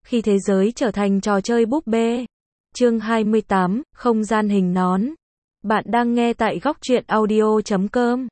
Khi thế giới trở thành trò chơi búp bê. Chương 28, không gian hình nón. Bạn đang nghe tại góc truyện audio.com.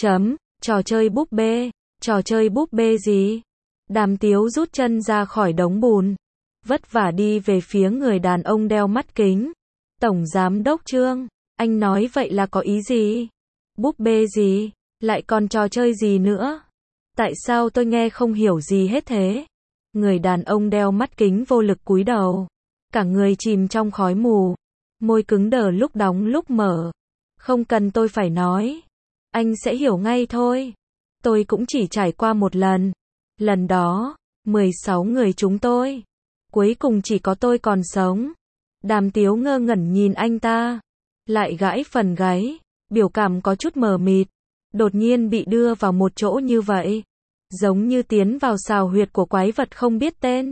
Trò chơi búp bê. Trò chơi búp bê gì? Đàm Tiếu rút chân ra khỏi đống bùn. Vất vả đi về phía người đàn ông đeo mắt kính. Tổng giám đốc Trương, anh nói vậy là có ý gì? Búp bê gì? Lại còn trò chơi gì nữa? Tại sao tôi nghe không hiểu gì hết thế? Người đàn ông đeo mắt kính vô lực cúi đầu. Cả người chìm trong khói mù. Môi cứng đờ lúc đóng lúc mở. Không cần tôi phải nói. Anh sẽ hiểu ngay thôi. Tôi cũng chỉ trải qua một lần. Lần đó, 16 người chúng tôi. Cuối cùng chỉ có tôi còn sống. Đàm Tiếu ngơ ngẩn nhìn anh ta. Lại gãi phần gáy. Biểu cảm có chút mờ mịt. Đột nhiên bị đưa vào một chỗ như vậy. Giống như tiến vào xào huyệt của quái vật không biết tên.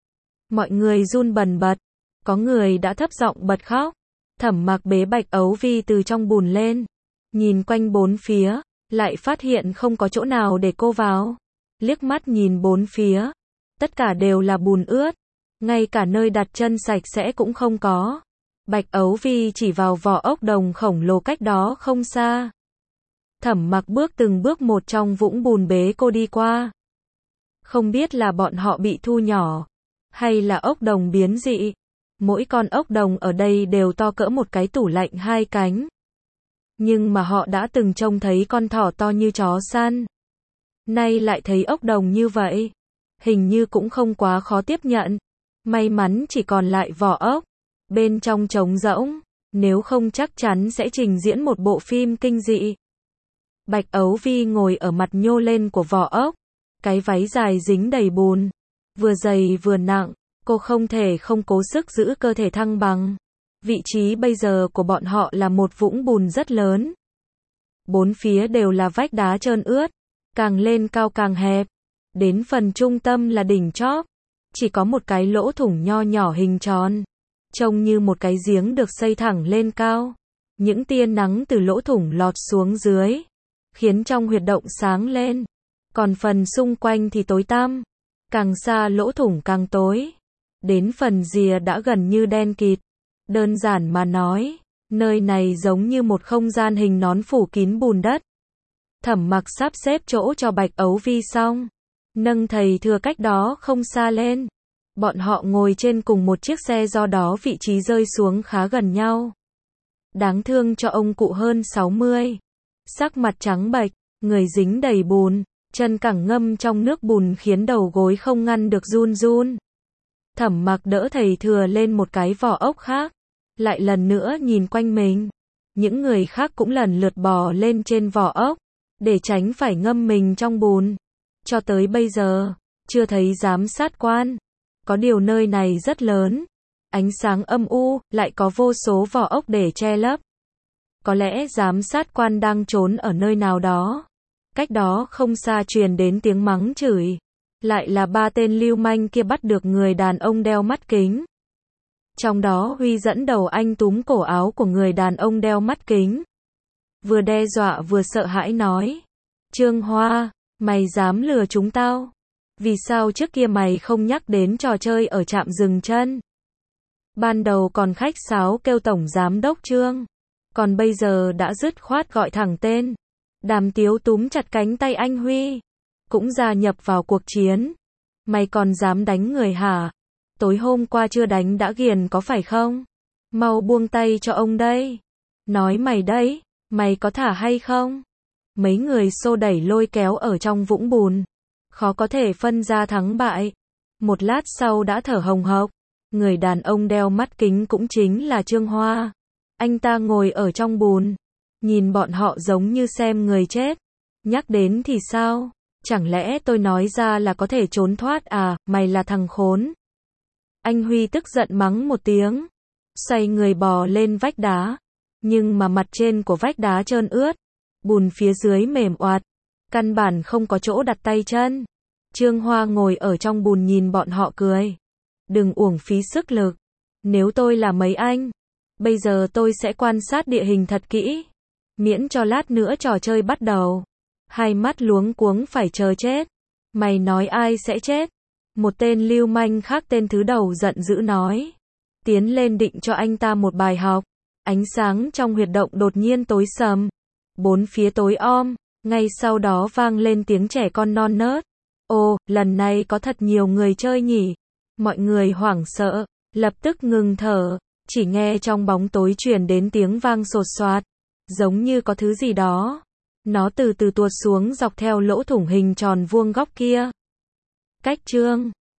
Mọi người run bần bật. Có người đã thấp giọng bật khóc. Thẩm Mặc bế Bạch Ấu Vi từ trong bùn lên. Nhìn quanh bốn phía. Lại phát hiện không có chỗ nào để cô vào. Liếc mắt nhìn bốn phía. Tất cả đều là bùn ướt. Ngay cả nơi đặt chân sạch sẽ cũng không có. Bạch Ấu Vi chỉ vào vỏ ốc đồng khổng lồ cách đó không xa. Thẩm Mặc bước từng bước một trong vũng bùn bế cô đi qua. Không biết là bọn họ bị thu nhỏ, hay là ốc đồng biến dị. Mỗi con ốc đồng ở đây đều to cỡ một cái tủ lạnh hai cánh. Nhưng mà họ đã từng trông thấy con thỏ to như chó săn. Nay lại thấy ốc đồng như vậy. Hình như cũng không quá khó tiếp nhận. May mắn chỉ còn lại vỏ ốc. Bên trong trống rỗng. Nếu không chắc chắn sẽ trình diễn một bộ phim kinh dị. Bạch Ấu Vi ngồi ở mặt nhô lên của vỏ ốc. Cái váy dài dính đầy bùn. Vừa dày vừa nặng. Cô không thể không cố sức giữ cơ thể thăng bằng. Vị trí bây giờ của bọn họ là một vũng bùn rất lớn. Bốn phía đều là vách đá trơn ướt. Càng lên cao càng hẹp. Đến phần trung tâm là đỉnh chóp. Chỉ có một cái lỗ thủng nho nhỏ hình tròn. Trông như một cái giếng được xây thẳng lên cao. Những tia nắng từ lỗ thủng lọt xuống dưới. Khiến trong huyệt động sáng lên. Còn phần xung quanh thì tối tăm. Càng xa lỗ thủng càng tối. Đến phần rìa đã gần như đen kịt. Đơn giản mà nói, nơi này giống như một không gian hình nón phủ kín bùn đất. Thẩm Mặc sắp xếp chỗ cho Bạch Ấu Vi xong. Nâng thầy thừa cách đó không xa lên. Bọn họ ngồi trên cùng một chiếc xe do đó vị trí rơi xuống khá gần nhau. Đáng thương cho ông cụ hơn 60. Sắc mặt trắng bệch, người dính đầy bùn, chân cẳng ngâm trong nước bùn khiến đầu gối không ngăn được run run. Thẩm Mặc đỡ thầy thừa lên một cái vỏ ốc khác. Lại lần nữa nhìn quanh mình. Những người khác cũng lần lượt bò lên trên vỏ ốc. Để tránh phải ngâm mình trong bùn. Cho tới bây giờ, chưa thấy giám sát quan. Có điều nơi này rất lớn. Ánh sáng âm u, lại có vô số vỏ ốc để che lấp. Có lẽ giám sát quan đang trốn ở nơi nào đó. Cách đó không xa truyền đến tiếng mắng chửi. Lại là ba tên lưu manh kia bắt được người đàn ông đeo mắt kính. Trong đó Huy dẫn đầu anh túm cổ áo của người đàn ông đeo mắt kính. Vừa đe dọa vừa sợ hãi nói. Trương Hoa, mày dám lừa chúng tao? Vì sao trước kia mày không nhắc đến trò chơi ở trạm dừng chân? Ban đầu còn khách sáo kêu tổng giám đốc Trương. Còn bây giờ đã dứt khoát gọi thẳng tên. Đàm Tiếu túm chặt cánh tay anh Huy. Cũng gia nhập vào cuộc chiến. Mày còn dám đánh người hả? Tối hôm qua chưa đánh đã ghiền có phải không? Mau buông tay cho ông đây. Nói mày đấy, mày có thả hay không? Mấy người xô đẩy lôi kéo ở trong vũng bùn. Khó có thể phân ra thắng bại. Một lát sau đã thở hồng hộc. Người đàn ông đeo mắt kính cũng chính là Trương Hoa. Anh ta ngồi ở trong bùn. Nhìn bọn họ giống như xem người chết. Nhắc đến thì sao? Chẳng lẽ tôi nói ra là có thể trốn thoát à? Mày là thằng khốn. Anh Huy tức giận mắng một tiếng. Xoay người bò lên vách đá. Nhưng mà mặt trên của vách đá trơn ướt. Bùn phía dưới mềm oạt. Căn bản không có chỗ đặt tay chân. Trương Hoa ngồi ở trong bùn nhìn bọn họ cười. Đừng uổng phí sức lực. Nếu tôi là mấy anh, bây giờ tôi sẽ quan sát địa hình thật kỹ. Miễn cho lát nữa trò chơi bắt đầu. Hai mắt luống cuống phải chờ chết. Mày nói ai sẽ chết? Một tên lưu manh khác tên Thứ Đầu giận dữ nói. Tiến lên định cho anh ta một bài học. Ánh sáng trong huyệt động đột nhiên tối sầm. Bốn phía tối om. Ngay sau đó vang lên tiếng trẻ con non nớt. Ồ, lần này có thật nhiều người chơi nhỉ. Mọi người hoảng sợ, lập tức ngừng thở. Chỉ nghe trong bóng tối truyền đến tiếng vang sột soạt. Giống như có thứ gì đó. Nó từ từ tuột xuống dọc theo lỗ thủng hình tròn vuông góc kia. Cách chương